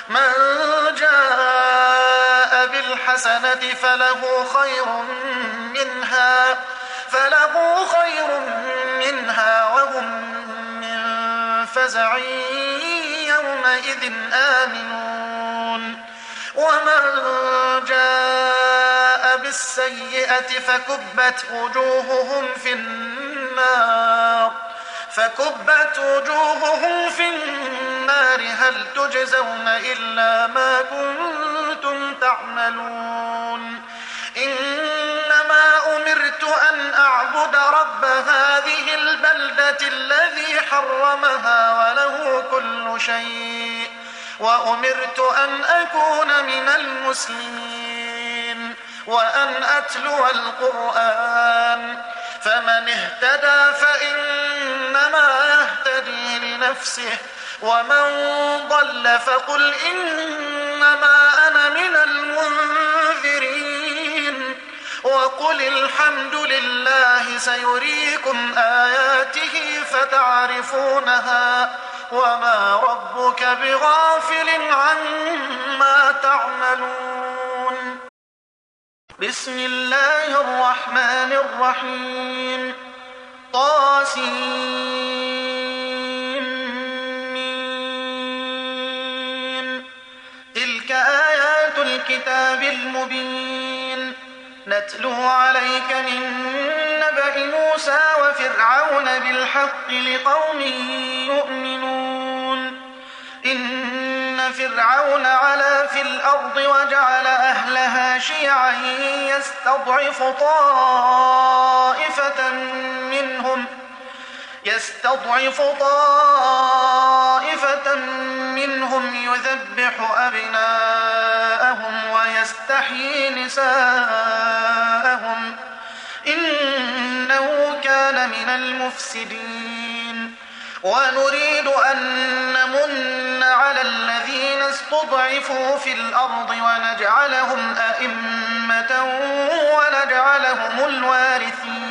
من جاء بالحسنة فله خير منها وهم من فزع يومئذ آمنون. ومن جاء بالسيئة فكبت وجوههم في النار هل تجزون إلا ما كنتم تعملون. إنما أمرت أن أعبد رب هذه البلدة الذي حرمها وله كل شيء وأمرت أن أكون من المسلمين وأن أتلو القرآن. فمن اهتدى فإنما يهتدي لنفسه ومن ضل فقل إنما أنا من المنذرين. وقل الحمد لله سيريكم آياته فتعرفونها وما ربك بغافل عما تعملون. بسم الله الرحمن الرحيم. طاسين. تلك آيات الكتاب المبين نتلو عليك من نبأ موسى وفرعون بالحق لقوم يؤمنون. إن فرعون علا في الأرض وجعل أهلها شيعا يستضعف طائفة منهم يذبح أبناءهم ويستحيي نساءهم إنه كان من المفسدين. ونريد أن نمن على الذين استضعفوا في الأرض ونجعلهم أئمة ونجعلهم الوارثين.